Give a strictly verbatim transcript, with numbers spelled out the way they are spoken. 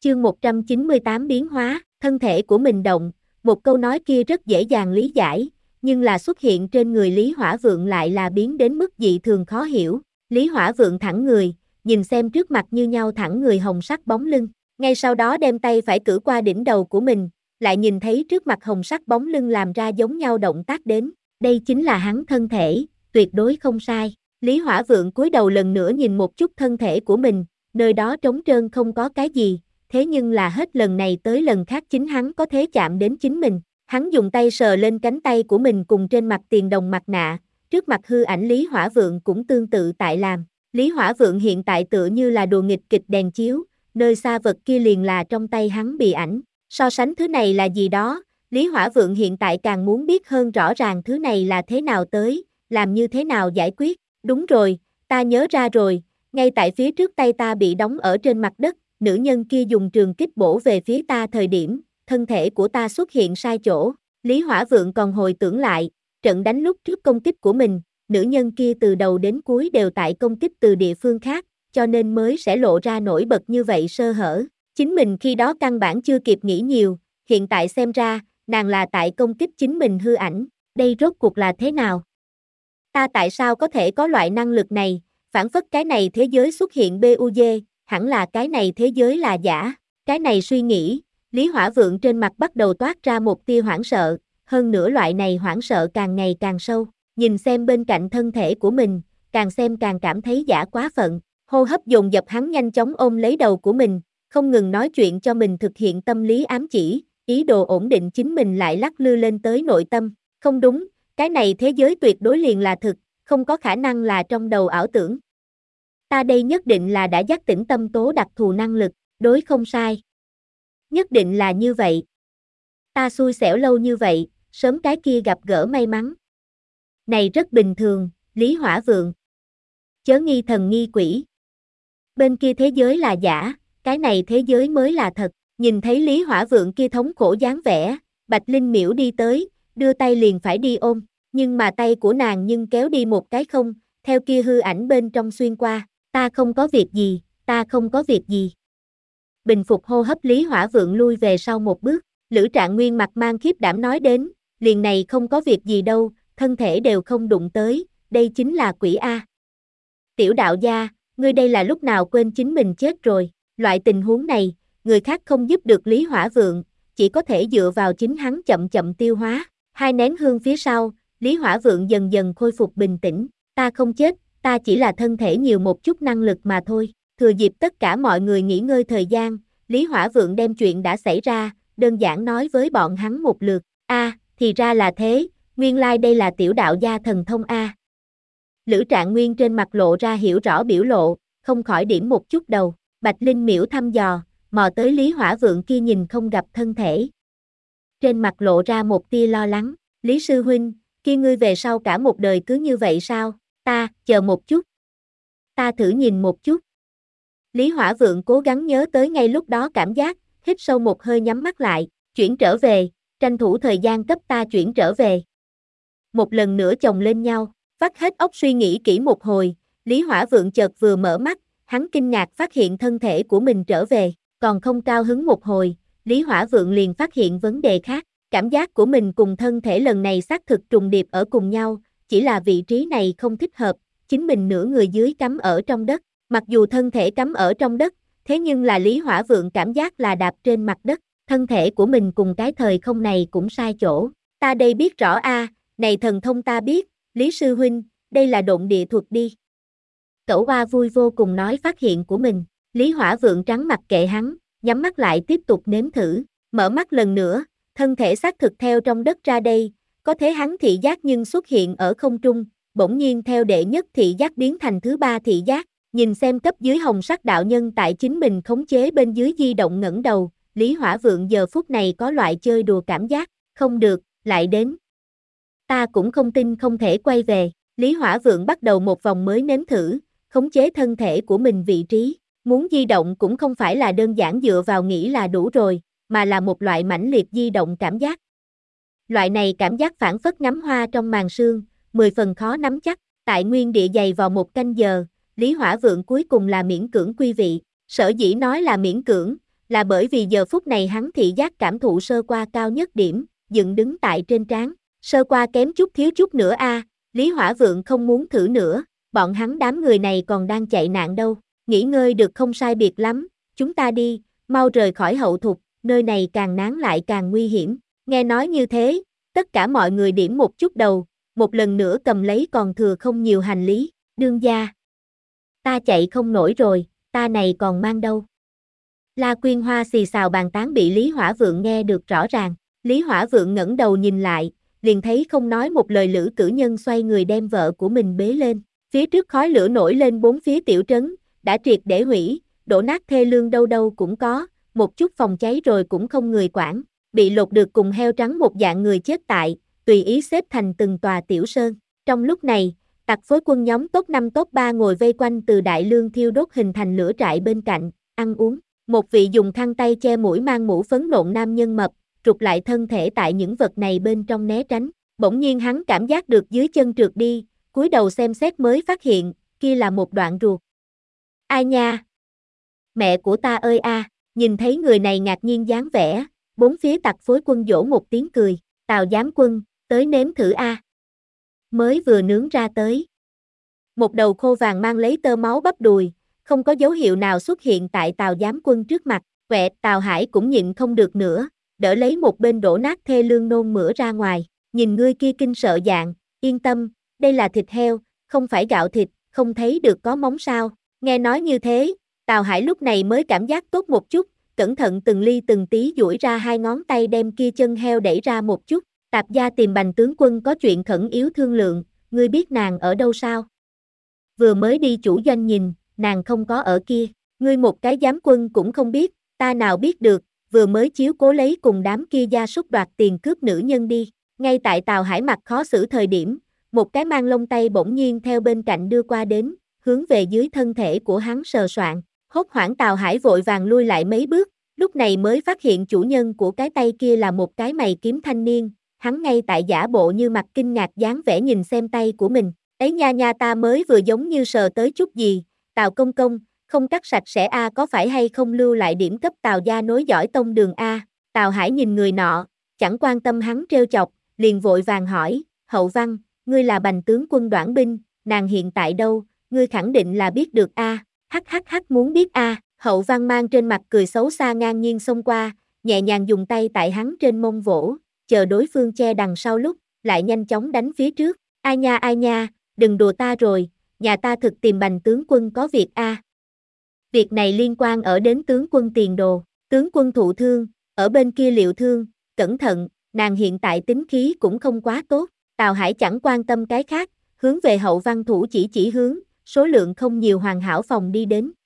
Chương một trăm chín mươi tám biến hóa, thân thể của mình động, một câu nói kia rất dễ dàng lý giải, nhưng là xuất hiện trên người Lý Hỏa Vượng lại là biến đến mức dị thường khó hiểu. Lý Hỏa Vượng thẳng người, nhìn xem trước mặt như nhau thẳng người hồng sắc bóng lưng, ngay sau đó đem tay phải cử qua đỉnh đầu của mình, lại nhìn thấy trước mặt hồng sắc bóng lưng làm ra giống nhau động tác đến, đây chính là hắn thân thể, tuyệt đối không sai. Lý Hỏa Vượng cúi đầu lần nữa nhìn một chút thân thể của mình, nơi đó trống trơn không có cái gì, thế nhưng là hết lần này tới lần khác chính hắn có thể chạm đến chính mình. Hắn dùng tay sờ lên cánh tay của mình cùng trên mặt tiền đồng mặt nạ, trước mặt hư ảnh Lý Hỏa Vượng cũng tương tự tại làm. Lý Hỏa Vượng hiện tại tựa như là đùa nghịch kịch đèn chiếu, nơi xa vật kia liền là trong tay hắn bị ảnh. So sánh thứ này là gì đó, Lý Hỏa Vượng hiện tại càng muốn biết hơn rõ ràng thứ này là thế nào tới, làm như thế nào giải quyết. Đúng rồi, ta nhớ ra rồi, ngay tại phía trước tay ta bị đóng ở trên mặt đất, nữ nhân kia dùng trường kích bổ về phía ta thời điểm, thân thể của ta xuất hiện sai chỗ. Lý Hỏa Vượng còn hồi tưởng lại, trận đánh lúc trước công kích của mình, nữ nhân kia từ đầu đến cuối đều tại công kích từ địa phương khác, cho nên mới sẽ lộ ra nổi bật như vậy sơ hở. Chính mình khi đó căn bản chưa kịp nghĩ nhiều, hiện tại xem ra, nàng là tại công kích chính mình hư ảnh, đây rốt cuộc là thế nào? Ta tại sao có thể có loại năng lực này, phản phất cái này thế giới xuất hiện bug, hẳn là cái này thế giới là giả. Cái này suy nghĩ, Lý Hỏa Vượng trên mặt bắt đầu toát ra một tia hoảng sợ, hơn nữa loại này hoảng sợ càng ngày càng sâu, nhìn xem bên cạnh thân thể của mình, càng xem càng cảm thấy giả quá phận, hô hấp dồn dập hắn nhanh chóng ôm lấy đầu của mình, không ngừng nói chuyện cho mình thực hiện tâm lý ám chỉ, ý đồ ổn định chính mình lại lắc lư lên tới nội tâm, không đúng, cái này thế giới tuyệt đối liền là thực, không có khả năng là trong đầu ảo tưởng. Ta đây nhất định là đã giác tỉnh tâm tố đặc thù năng lực, đối không sai. Nhất định là như vậy. Ta xui xẻo lâu như vậy, sớm cái kia gặp gỡ may mắn. Này rất bình thường, Lý Hỏa Vượng. Chớ nghi thần nghi quỷ. Bên kia thế giới là giả, cái này thế giới mới là thật. Nhìn thấy Lý Hỏa Vượng kia thống khổ dáng vẻ, Bạch Linh Miễu đi tới, đưa tay liền phải đi ôm, nhưng mà tay của nàng nhưng kéo đi một cái không, theo kia hư ảnh bên trong xuyên qua, ta không có việc gì, ta không có việc gì. Bình phục hô hấp Lý Hỏa Vượng lui về sau một bước, Lữ Trạng Nguyên mặt mang khiếp đảm nói đến, liền này không có việc gì đâu, thân thể đều không đụng tới, đây chính là quỷ A. Tiểu đạo gia, ngươi đây là lúc nào quên chính mình chết rồi, loại tình huống này, người khác không giúp được Lý Hỏa Vượng, chỉ có thể dựa vào chính hắn chậm chậm tiêu hóa. Hai nén hương phía sau, Lý Hỏa Vượng dần dần khôi phục bình tĩnh, ta không chết, ta chỉ là thân thể nhiều một chút năng lực mà thôi. Thừa dịp tất cả mọi người nghỉ ngơi thời gian, Lý Hỏa Vượng đem chuyện đã xảy ra, đơn giản nói với bọn hắn một lượt. A, à, thì ra là thế, nguyên lai like đây là tiểu đạo gia thần thông A. Lữ Trạng Nguyên trên mặt lộ ra hiểu rõ biểu lộ, không khỏi điểm một chút đầu. Bạch Linh Miễu thăm dò, mò tới Lý Hỏa Vượng kia nhìn không gặp thân thể. Trên mặt lộ ra một tia lo lắng, Lý Sư Huynh, kia ngươi về sau cả một đời cứ như vậy sao, ta, chờ một chút. Ta thử nhìn một chút. Lý Hỏa Vượng cố gắng nhớ tới ngay lúc đó cảm giác, hít sâu một hơi nhắm mắt lại, chuyển trở về, tranh thủ thời gian cấp ta chuyển trở về. Một lần nữa chồng lên nhau, vắt hết óc suy nghĩ kỹ một hồi, Lý Hỏa Vượng chợt vừa mở mắt, hắn kinh ngạc phát hiện thân thể của mình trở về, còn không cao hứng một hồi, Lý Hỏa Vượng liền phát hiện vấn đề khác, cảm giác của mình cùng thân thể lần này xác thực trùng điệp ở cùng nhau, chỉ là vị trí này không thích hợp, chính mình nửa người dưới cắm ở trong đất, mặc dù thân thể cắm ở trong đất, thế nhưng là Lý Hỏa Vượng cảm giác là đạp trên mặt đất, thân thể của mình cùng cái thời không này cũng sai chỗ, ta đây biết rõ a, này thần thông ta biết, Lý Sư Huynh, đây là độn địa thuật đi. Cẩu Hoa vui vô cùng nói phát hiện của mình, Lý Hỏa Vượng trắng mặt kệ hắn, nhắm mắt lại tiếp tục nếm thử, mở mắt lần nữa, thân thể xác thực theo trong đất ra đây, có thế hắn thị giác nhưng xuất hiện ở không trung, bỗng nhiên theo đệ nhất thị giác biến thành thứ ba thị giác, nhìn xem cấp dưới hồng sắc đạo nhân tại chính mình khống chế bên dưới di động ngẩng đầu, Lý Hỏa Vượng giờ phút này có loại chơi đùa cảm giác, không được, lại đến. Ta cũng không tin không thể quay về, Lý Hỏa Vượng bắt đầu một vòng mới nếm thử, khống chế thân thể của mình vị trí, muốn di động cũng không phải là đơn giản dựa vào nghĩ là đủ rồi, mà là một loại mãnh liệt di động cảm giác. Loại này cảm giác phản phất ngắm hoa trong màn sương, mười phần khó nắm chắc, tại nguyên địa dày vào một canh giờ, Lý Hỏa Vượng cuối cùng là miễn cưỡng quy vị, sở dĩ nói là miễn cưỡng, là bởi vì giờ phút này hắn thị giác cảm thụ sơ qua cao nhất điểm, dựng đứng tại trên trán. Sơ qua kém chút thiếu chút nữa a, à, Lý Hỏa Vượng không muốn thử nữa, bọn hắn đám người này còn đang chạy nạn đâu. Nghỉ ngơi được không sai biệt lắm, chúng ta đi, mau rời khỏi hậu thục, nơi này càng nán lại càng nguy hiểm. Nghe nói như thế, tất cả mọi người điểm một chút đầu, một lần nữa cầm lấy còn thừa không nhiều hành lý. Đương gia, ta chạy không nổi rồi, ta này còn mang đâu. La Quyên Hoa xì xào bàn tán bị Lý Hỏa Vượng nghe được rõ ràng. Lý Hỏa Vượng ngẩng đầu nhìn lại, liền thấy không nói một lời Lữ Cử Nhân xoay người đem vợ của mình bế lên. Phía trước khói lửa nổi lên bốn phía tiểu trấn, đã triệt để hủy, đổ nát thê lương đâu đâu cũng có, một chút phòng cháy rồi cũng không người quản, bị lột được cùng heo trắng một dạng người chết tại, tùy ý xếp thành từng tòa tiểu sơn. Trong lúc này, tặc phối quân nhóm top năm top ba ngồi vây quanh từ đại lương thiêu đốt hình thành lửa trại bên cạnh, ăn uống. Một vị dùng khăn tay che mũi mang mũ phấn nộn nam nhân mập, trục lại thân thể tại những vật này bên trong né tránh. Bỗng nhiên hắn cảm giác được dưới chân trượt đi, cúi đầu xem xét mới phát hiện, kia là một đoạn ruột. Ai nha? Mẹ của ta ơi a! Nhìn thấy người này ngạc nhiên dáng vẻ, bốn phía tặc phối quân dỗ một tiếng cười. Tào giám quân, tới nếm thử a. Mới vừa nướng ra tới. Một đầu khô vàng mang lấy tơ máu bắp đùi, không có dấu hiệu nào xuất hiện tại Tào giám quân trước mặt. Quẹ, Tào Hải cũng nhịn không được nữa, đỡ lấy một bên đổ nát thê lương nôn mửa ra ngoài. Nhìn ngươi kia kinh sợ dạng, yên tâm, đây là thịt heo, không phải gạo thịt, không thấy được có móng sao. Nghe nói như thế, Tào Hải lúc này mới cảm giác tốt một chút, cẩn thận từng ly từng tí duỗi ra hai ngón tay đem kia chân heo đẩy ra một chút. Tạp gia tìm Bành tướng quân có chuyện khẩn yếu thương lượng, ngươi biết nàng ở đâu sao? Vừa mới đi chủ doanh nhìn, nàng không có ở kia, ngươi một cái giám quân cũng không biết, ta nào biết được, vừa mới chiếu cố lấy cùng đám kia gia súc đoạt tiền cướp nữ nhân đi. Ngay tại Tào Hải mặt khó xử thời điểm, một cái mang lông tay bỗng nhiên theo bên cạnh đưa qua đến, hướng về dưới thân thể của hắn sờ soạng. Hốt hoảng Tào Hải vội vàng lui lại mấy bước, lúc này mới phát hiện chủ nhân của cái tay kia là một cái mày kiếm thanh niên, hắn ngay tại giả bộ như mặt kinh ngạc dáng vẻ nhìn xem tay của mình. Ấy nha nha, ta mới vừa giống như sờ tới chút gì, Tào công công, không cắt sạch sẽ a, có phải hay không lưu lại điểm cấp Tào gia nối dõi tông đường a? Tào Hải nhìn người nọ, chẳng quan tâm hắn trêu chọc, liền vội vàng hỏi, Hậu Văn, ngươi là Bành tướng quân Đoản Binh, nàng hiện tại đâu, ngươi khẳng định là biết được a? Hắc hắc hắc, muốn biết a? Hậu Văn mang trên mặt cười xấu xa ngang nhiên xông qua, nhẹ nhàng dùng tay tại hắn trên mông vỗ, chờ đối phương che đằng sau lúc, lại nhanh chóng đánh phía trước. Ai nha ai nha, đừng đùa ta rồi, nhà ta thực tìm Bành tướng quân có việc a. Việc này liên quan ở đến tướng quân tiền đồ, tướng quân thụ thương, ở bên kia liệu thương, cẩn thận, nàng hiện tại tính khí cũng không quá tốt. Tào Hải chẳng quan tâm cái khác, hướng về Hậu Văn thủ chỉ chỉ hướng, số lượng không nhiều hoàn hảo phòng đi đến.